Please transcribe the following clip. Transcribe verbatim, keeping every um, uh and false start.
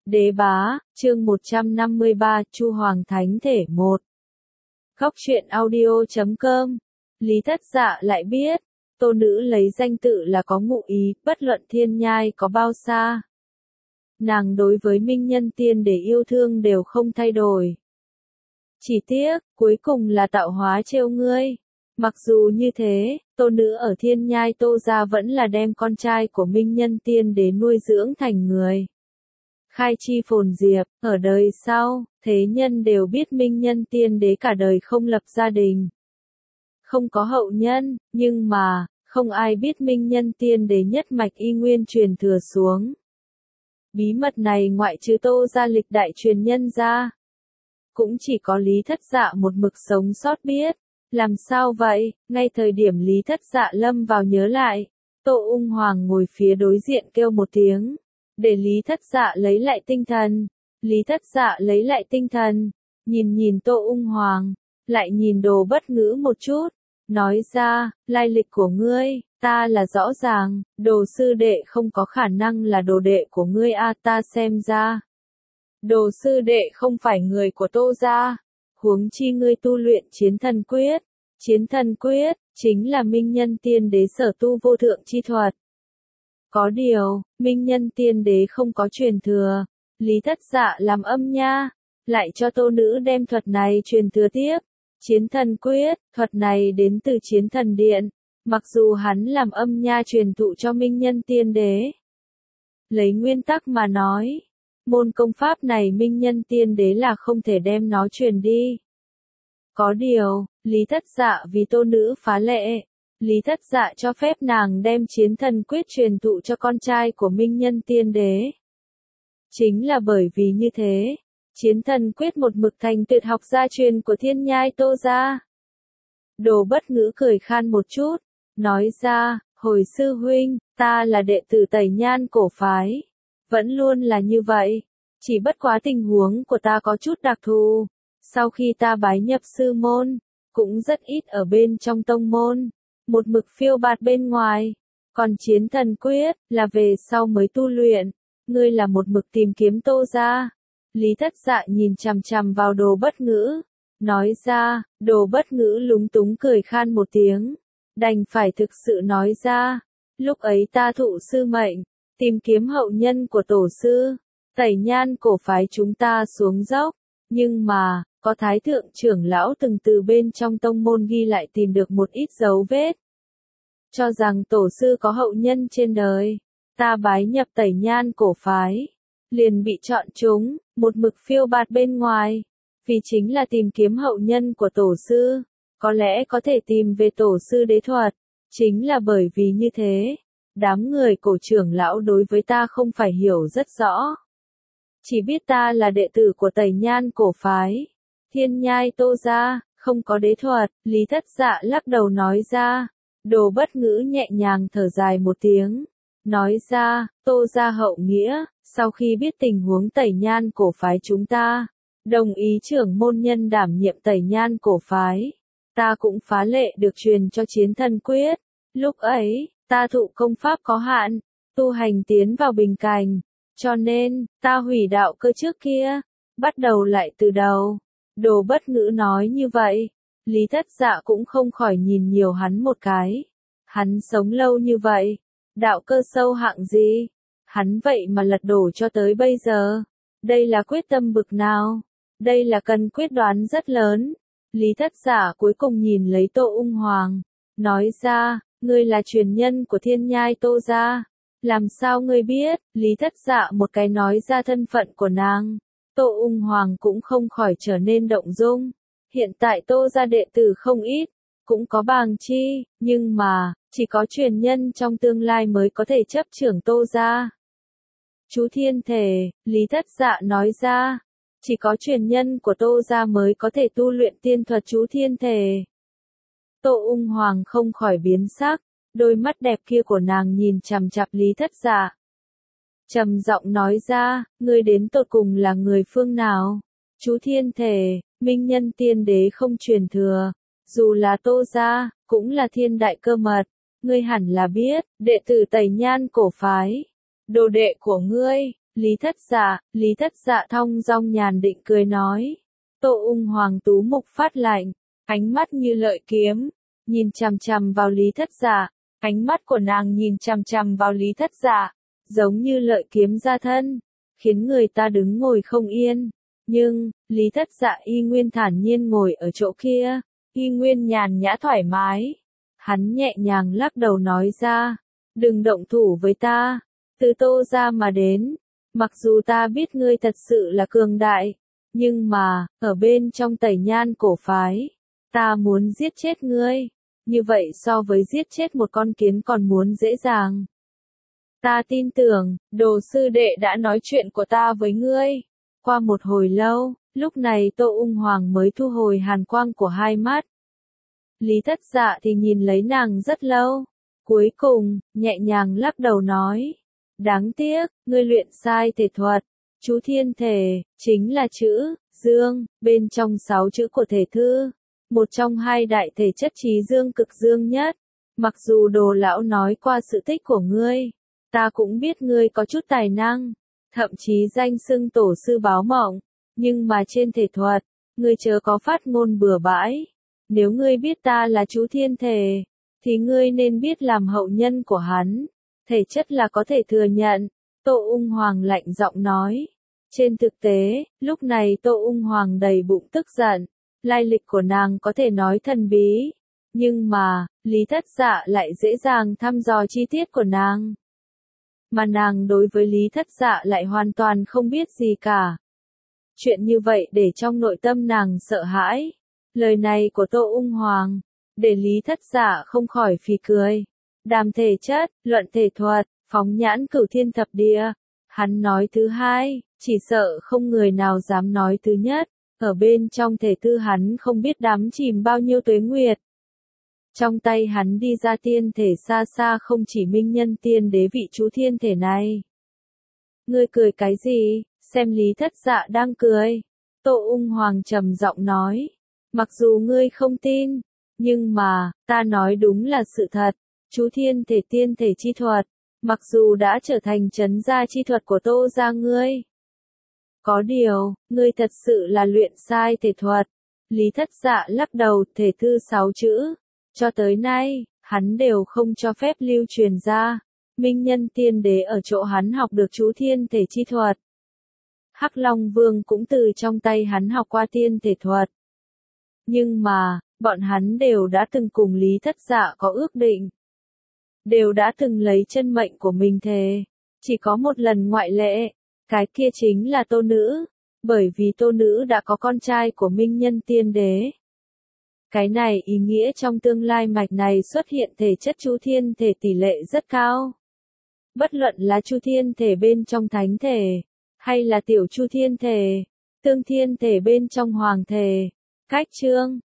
Đế bá, chương một trăm năm mươi ba, Chu Hoàng Thánh Thể một. Góc truyện audio chấm com. Lý Thất Dạ lại biết, Tô Nữ lấy danh tự là có ngụ ý, bất luận thiên nhai có bao xa. Nàng đối với Minh Nhân Tiên Đế yêu thương đều không thay đổi. Chỉ tiếc, cuối cùng là tạo hóa trêu ngươi. Mặc dù như thế, Tô Nữ ở thiên nhai Tô gia vẫn là đem con trai của Minh Nhân Tiên Đế nuôi dưỡng thành người. Khai chi phồn diệp, ở đời sau, thế nhân đều biết Minh Nhân Tiên Đế cả đời không lập gia đình. Không có hậu nhân, nhưng mà, không ai biết Minh Nhân Tiên Đế nhất mạch y nguyên truyền thừa xuống. Bí mật này ngoại trừ Tô gia lịch đại truyền nhân ra, cũng chỉ có Lý Thất Dạ một mực sống sót biết. Làm sao vậy? Ngay thời điểm Lý Thất Dạ lâm vào nhớ lại, Tô Ung Hoàng ngồi phía đối diện kêu một tiếng, để Lý Thất Dạ lấy lại tinh thần. Lý Thất Dạ lấy lại tinh thần, nhìn nhìn Tô Ung Hoàng, lại nhìn Đồ Bất Ngữ một chút, nói ra, lai lịch của ngươi, ta là rõ ràng, Đồ sư đệ không có khả năng là đồ đệ của ngươi a, ta xem ra. Đồ sư đệ không phải người của Tô gia. Huống chi ngươi tu luyện chiến thần quyết. Chiến thần quyết, chính là Minh Nhân Tiên Đế sở tu vô thượng chi thuật. Có điều, Minh Nhân Tiên Đế không có truyền thừa. Lý Thất Dạ làm âm nha, lại cho Tô Nữ đem thuật này truyền thừa tiếp. Chiến thần quyết, thuật này đến từ Chiến thần điện. Mặc dù hắn làm âm nha truyền thụ cho Minh Nhân Tiên Đế. Lấy nguyên tắc mà nói, môn công pháp này Minh Nhân Tiên Đế là không thể đem nó truyền đi. Có điều, Lý Thất Dạ vì Tô Nữ phá lệ, Lý Thất Dạ cho phép nàng đem chiến thần quyết truyền thụ cho con trai của Minh Nhân Tiên Đế. Chính là bởi vì như thế, chiến thần quyết một mực thành tuyệt học gia truyền của thiên nhai Tô gia. Đồ Bất Ngữ cười khan một chút, nói ra, hồi sư huynh, ta là đệ tử Tẩy Nhan cổ phái. Vẫn luôn là như vậy, chỉ bất quá tình huống của ta có chút đặc thù. Sau khi ta bái nhập sư môn, cũng rất ít ở bên trong tông môn, một mực phiêu bạt bên ngoài. Còn chiến thần quyết, là về sau mới tu luyện, ngươi là một mực tìm kiếm Tô gia. Lý Thất Dạ nhìn chằm chằm vào Đồ Bất Ngữ, nói ra, Đồ Bất Ngữ lúng túng cười khan một tiếng, đành phải thực sự nói ra, lúc ấy ta thụ sư mệnh, tìm kiếm hậu nhân của tổ sư, Tẩy Nhan cổ phái chúng ta xuống dốc, nhưng mà, có thái thượng trưởng lão từng từ bên trong tông môn ghi lại tìm được một ít dấu vết. Cho rằng tổ sư có hậu nhân trên đời, ta bái nhập Tẩy Nhan cổ phái, liền bị chọn chúng, một mực phiêu bạt bên ngoài, vì chính là tìm kiếm hậu nhân của tổ sư, có lẽ có thể tìm về tổ sư đế thuật, chính là bởi vì như thế. Đám người cổ trưởng lão đối với ta không phải hiểu rất rõ. Chỉ biết ta là đệ tử của Tẩy Nhan cổ phái. Thiên nhai Tô gia, không có đế thuật, Lý Thất Dạ lắc đầu nói ra. Đồ Bất Ngữ nhẹ nhàng thở dài một tiếng. Nói ra, Tô gia hậu nghĩa, sau khi biết tình huống Tẩy Nhan cổ phái chúng ta, đồng ý trưởng môn nhân đảm nhiệm Tẩy Nhan cổ phái. Ta cũng phá lệ được truyền cho chiến thần quyết. Lúc ấy, ta thụ công pháp có hạn, tu hành tiến vào bình cảnh, cho nên, ta hủy đạo cơ trước kia, bắt đầu lại từ đầu. Đồ Bất Ngữ nói như vậy, Lý Thất Dạ cũng không khỏi nhìn nhiều hắn một cái. Hắn sống lâu như vậy, đạo cơ sâu hạng gì? Hắn vậy mà lật đổ cho tới bây giờ. Đây là quyết tâm bực nào? Đây là cần quyết đoán rất lớn. Lý Thất Dạ cuối cùng nhìn lấy Tô Ung Hoàng, nói ra, ngươi là truyền nhân của thiên nhai Tô gia. Làm sao ngươi biết? Lý Thất Dạ một cái nói ra thân phận của nàng. Tô Ung Hoàng cũng không khỏi trở nên động dung. Hiện tại Tô gia đệ tử không ít, cũng có bàng chi, nhưng mà, chỉ có truyền nhân trong tương lai mới có thể chấp trưởng Tô gia. Chú Thiên Thể, Lý Thất Dạ nói ra, chỉ có truyền nhân của Tô gia mới có thể tu luyện tiên thuật Chú Thiên Thể. Tô Ung Hoàng không khỏi biến sắc, đôi mắt đẹp kia của nàng nhìn chằm chằm Lý Thất Dạ. Trầm giọng nói ra, ngươi đến tột cùng là người phương nào? Chú Thiên Thể, Minh Nhân Tiên Đế không truyền thừa, dù là Tô gia, cũng là thiên đại cơ mật, ngươi hẳn là biết, đệ tử Tẩy Nhan cổ phái. Đồ đệ của ngươi, Lý Thất Dạ, Lý Thất Dạ thong dong nhàn định cười nói. Tô Ung Hoàng tú mục phát lạnh, ánh mắt như lợi kiếm, nhìn chằm chằm vào Lý Thất Dạ, ánh mắt của nàng nhìn chằm chằm vào Lý Thất Dạ, giống như lợi kiếm ra thân, khiến người ta đứng ngồi không yên. Nhưng, Lý Thất Dạ y nguyên thản nhiên ngồi ở chỗ kia, y nguyên nhàn nhã thoải mái. Hắn nhẹ nhàng lắc đầu nói ra, đừng động thủ với ta, từ Tô gia mà đến, mặc dù ta biết ngươi thật sự là cường đại, nhưng mà, ở bên trong Tẩy Nhan cổ phái, ta muốn giết chết ngươi, như vậy so với giết chết một con kiến còn muốn dễ dàng. Ta tin tưởng, Đồ sư đệ đã nói chuyện của ta với ngươi. Qua một hồi lâu, lúc này Tô Ung Hoàng mới thu hồi hàn quang của hai mắt. Lý Thất Dạ thì nhìn lấy nàng rất lâu, cuối cùng, nhẹ nhàng lắc đầu nói. Đáng tiếc, ngươi luyện sai thể thuật. Chú thiên thể, chính là chữ, dương, bên trong sáu chữ của thể thư. Một trong hai đại thể chất trí dương cực dương nhất. Mặc dù Đồ lão nói qua sự tích của ngươi, ta cũng biết ngươi có chút tài năng, thậm chí danh xưng tổ sư báo mộng, nhưng mà trên thể thuật, ngươi chớ có phát ngôn bừa bãi. Nếu ngươi biết ta là chú thiên thể, thì ngươi nên biết làm hậu nhân của hắn, thể chất là có thể thừa nhận. Tô Ung Hoàng lạnh giọng nói. Trên thực tế, lúc này Tô Ung Hoàng đầy bụng tức giận, lai lịch của nàng có thể nói thần bí, nhưng mà, Lý Thất Dạ lại dễ dàng thăm dò chi tiết của nàng. Mà nàng đối với Lý Thất Dạ lại hoàn toàn không biết gì cả. Chuyện như vậy để trong nội tâm nàng sợ hãi. Lời này của Tô Ung Hoàng, để Lý Thất Dạ không khỏi phì cười. Đàm thể chất, luận thể thuật, phóng nhãn cửu thiên thập địa. Hắn nói thứ hai, chỉ sợ không người nào dám nói thứ nhất. Ở bên trong thể tư hắn không biết đắm chìm bao nhiêu tuế nguyệt. Trong tay hắn đi ra tiên thể xa xa không chỉ minh nhân tiên đế vị chú thiên thể này. Ngươi cười cái gì? Xem Lý Thất Dạ đang cười. Tô Ung Hoàng trầm giọng nói. Mặc dù ngươi không tin, nhưng mà, ta nói đúng là sự thật. Chú thiên thể tiên thể chi thuật, mặc dù đã trở thành trấn gia chi thuật của Tô gia ngươi. Có điều, ngươi thật sự là luyện sai thể thuật. Lý Thất Dạ lắc đầu, thể thư sáu chữ. Cho tới nay, hắn đều không cho phép lưu truyền ra. Minh nhân tiên đế ở chỗ hắn học được chú thiên thể chi thuật. Hắc Long Vương cũng từ trong tay hắn học qua tiên thể thuật. Nhưng mà, bọn hắn đều đã từng cùng Lý Thất Dạ có ước định. Đều đã từng lấy chân mệnh của mình thề. Chỉ có một lần ngoại lệ, cái kia chính là Tô Nữ. Bởi vì Tô Nữ đã có con trai của Minh nhân tiên đế. Cái này ý nghĩa trong tương lai mạch này xuất hiện thể chất chú thiên thể tỷ lệ rất cao. Bất luận là chú thiên thể bên trong thánh thể, hay là tiểu chú thiên thể, tương thiên thể bên trong hoàng thể. Cách chương